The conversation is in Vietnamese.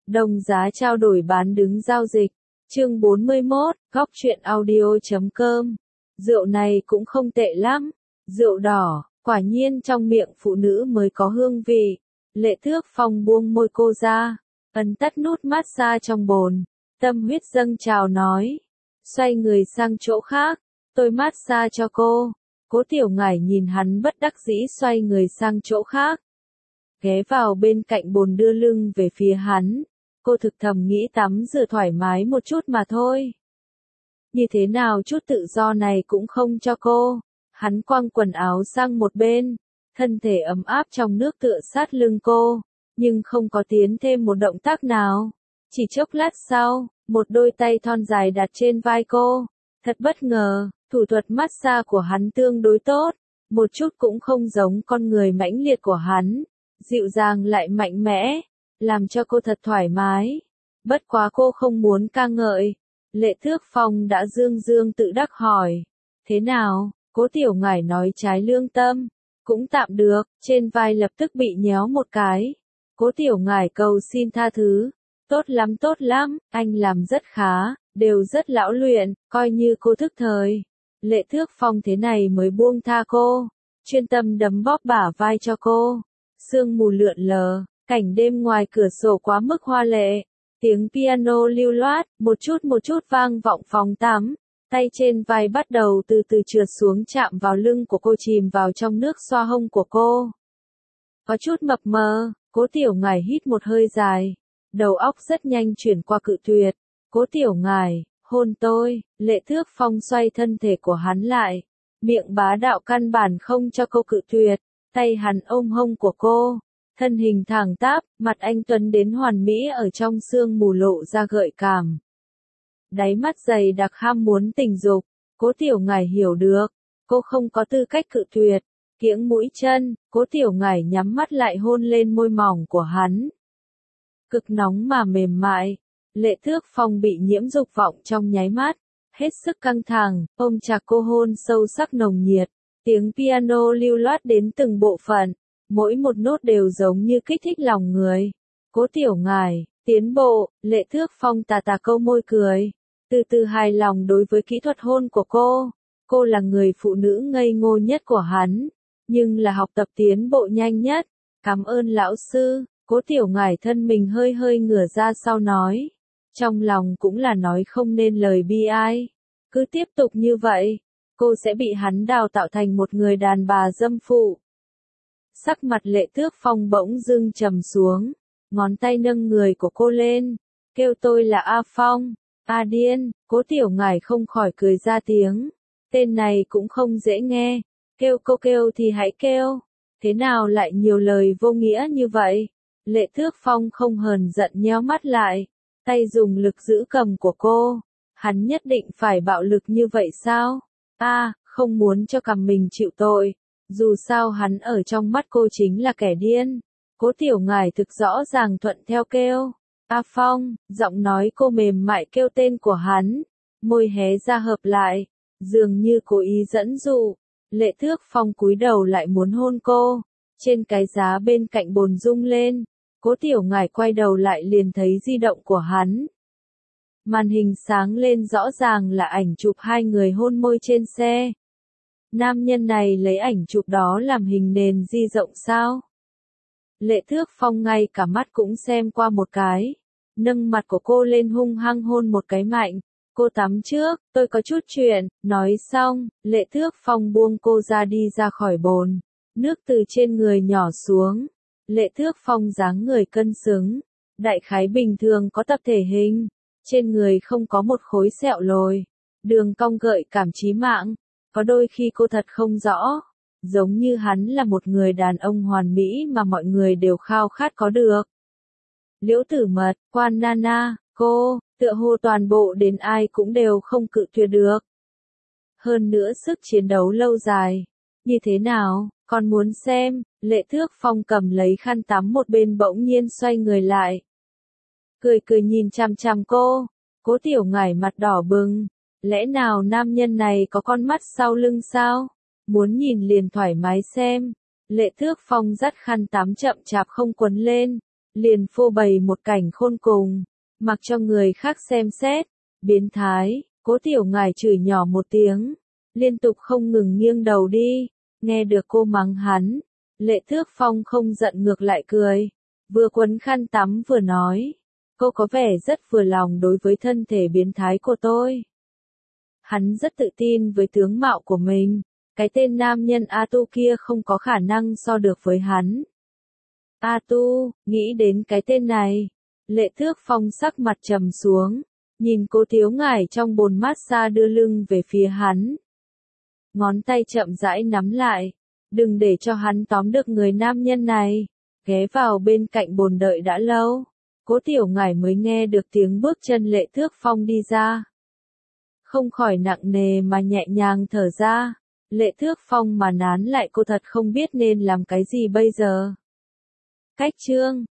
Đồng giá trao đổi bán đứng giao dịch. Chương 41, góc truyện audio.com. Rượu này cũng không tệ lắm. Rượu đỏ, quả nhiên trong miệng phụ nữ mới có hương vị. Lệ Thước Phong buông môi cô ra, ấn tắt nút massage trong bồn. Tâm huyết dâng trào nói. Xoay người sang chỗ khác, tôi massage cho cô. Cố Tiểu Ngải nhìn hắn bất đắc dĩ xoay người sang chỗ khác. Ghé vào bên cạnh bồn đưa lưng về phía hắn. Cô thực thầm nghĩ tắm rửa thoải mái một chút mà thôi. Như thế nào chút tự do này cũng không cho cô. Hắn quăng quần áo sang một bên. Thân thể ấm áp trong nước tựa sát lưng cô. Nhưng không có tiến thêm một động tác nào. Chỉ chốc lát sau, một đôi tay thon dài đặt trên vai cô. Thật bất ngờ, thủ thuật massage của hắn tương đối tốt. Một chút cũng không giống con người mãnh liệt của hắn. Dịu dàng lại mạnh mẽ. Làm cho cô thật thoải mái. Bất quá cô không muốn ca ngợi. Lệ Thước Phong đã dương dương tự đắc hỏi. Thế nào? Cố Tiểu Ngải nói trái lương tâm. Cũng tạm được, trên vai lập tức bị nhéo một cái. Cố Tiểu Ngải cầu xin tha thứ. Tốt lắm, anh làm rất khá, đều rất lão luyện, coi như cô thức thời. Lệ Thước Phong thế này mới buông tha cô. Chuyên tâm đấm bóp bả vai cho cô. Sương mù lượn lờ. Cảnh đêm ngoài cửa sổ quá mức hoa lệ, tiếng piano lưu loát, một chút vang vọng phòng tắm, tay trên vai bắt đầu từ từ trượt xuống chạm vào lưng của cô chìm vào trong nước xoa hông của cô. Có chút mập mờ, Cố Tiểu Ngải hít một hơi dài, đầu óc rất nhanh chuyển qua cự tuyệt. Cố Tiểu Ngải, hôn tôi. Lệ Thước Phong xoay thân thể của hắn lại, miệng bá đạo căn bản không cho cô cự tuyệt, tay hắn ôm hông của cô. Thân hình thẳng tắp, mặt anh tuấn đến hoàn mỹ ở trong sương mù lộ ra gợi cảm. Đáy mắt dày đặc ham muốn tình dục, Cố Tiểu Ngải hiểu được, cô không có tư cách cự tuyệt. Kiễng mũi chân, Cố Tiểu Ngải nhắm mắt lại hôn lên môi mỏng của hắn. Cực nóng mà mềm mại, Lệ Thước Phong bị nhiễm dục vọng trong nháy mắt, hết sức căng thẳng, ôm chặt cô hôn sâu sắc nồng nhiệt, tiếng piano lưu loát đến từng bộ phận. Mỗi một nốt đều giống như kích thích lòng người. Cố Tiểu Ngải, tiến bộ. Lệ Thước Phong tà tà câu môi cười. Từ từ hài lòng đối với kỹ thuật hôn của cô. Cô là người phụ nữ ngây ngô nhất của hắn. Nhưng là học tập tiến bộ nhanh nhất. Cảm ơn lão sư. Cố Tiểu Ngải thân mình hơi hơi ngửa ra sau nói. Trong lòng cũng là nói không nên lời bi ai. Cứ tiếp tục như vậy, cô sẽ bị hắn đào tạo thành một người đàn bà dâm phụ. Sắc mặt Lệ Thước Phong bỗng dưng trầm xuống, ngón tay nâng người của cô lên, kêu tôi là A Phong, A Điên. Cố Tiểu Ngải không khỏi cười ra tiếng, tên này cũng không dễ nghe, kêu cô kêu thì hãy kêu, thế nào lại nhiều lời vô nghĩa như vậy. Lệ Thước Phong không hờn giận nhéo mắt lại, tay dùng lực giữ cầm của cô, hắn nhất định phải bạo lực như vậy sao? Không muốn cho cằm mình chịu tội. Dù sao hắn ở trong mắt cô chính là kẻ điên. Cố Tiểu Ngải thực rõ ràng thuận theo kêu. A Phong, giọng nói cô mềm mại kêu tên của hắn. Môi hé ra hợp lại, dường như cố ý dẫn dụ. Lệ Thước Phong cúi đầu lại muốn hôn cô. Trên cái giá bên cạnh bồn rung lên. Cố Tiểu Ngải quay đầu lại liền thấy di động của hắn. Màn hình sáng lên rõ ràng là ảnh chụp hai người hôn môi trên xe. Nam nhân này lấy ảnh chụp đó làm hình nền di rộng sao? Lệ Thước Phong ngay cả mắt cũng xem qua một cái. Nâng mặt của cô lên hung hăng hôn một cái mạnh. Cô tắm trước, tôi có chút chuyện. Nói xong, Lệ Thước Phong buông cô ra đi ra khỏi bồn. Nước từ trên người nhỏ xuống. Lệ Thước Phong dáng người cân xứng. Đại khái bình thường có tập thể hình. Trên người không có một khối sẹo lồi. Đường cong gợi cảm chí mạng. Có đôi khi cô thật không rõ, giống như hắn là một người đàn ông hoàn mỹ mà mọi người đều khao khát có được. Liễu Tử Mật, Quan Nana, cô, tựa hồ toàn bộ đến ai cũng đều không cự tuyệt được. Hơn nữa sức chiến đấu lâu dài. Như thế nào, còn muốn xem? Lệ Thước Phong cầm lấy khăn tắm một bên bỗng nhiên xoay người lại. Cười nhìn chằm chằm cô. Cố Tiểu Ngải mặt đỏ bừng. Lẽ nào nam nhân này có con mắt sau lưng sao? Muốn nhìn liền thoải mái xem. Lệ Thước Phong dắt khăn tắm chậm chạp không quấn lên. liền phô bày một cảnh khôn cùng, mặc cho người khác xem xét. Biến thái, Cố Tiểu Ngải chửi nhỏ một tiếng, liên tục không ngừng nghiêng đầu đi. Nghe được cô mắng hắn, Lệ Thước Phong không giận ngược lại cười, vừa quấn khăn tắm vừa nói, cô có vẻ rất vừa lòng đối với thân thể biến thái của tôi. Hắn rất tự tin với tướng mạo của mình, cái tên nam nhân A Tu kia không có khả năng so được với hắn. A Tu, nghĩ đến cái tên này, Lệ Thước Phong sắc mặt trầm xuống, nhìn Cố Thiếu Ngải trong bồn massage đưa lưng về phía hắn. Ngón tay chậm rãi nắm lại, đừng để cho hắn tóm được người nam nhân này. Ghé vào bên cạnh bồn đợi đã lâu, Cố Tiểu Ngải mới nghe được tiếng bước chân Lệ Thước Phong đi ra. Không khỏi nặng nề mà nhẹ nhàng thở ra, Lệ Thước Phong mà nán lại cô thật không biết nên làm cái gì bây giờ. Cách chương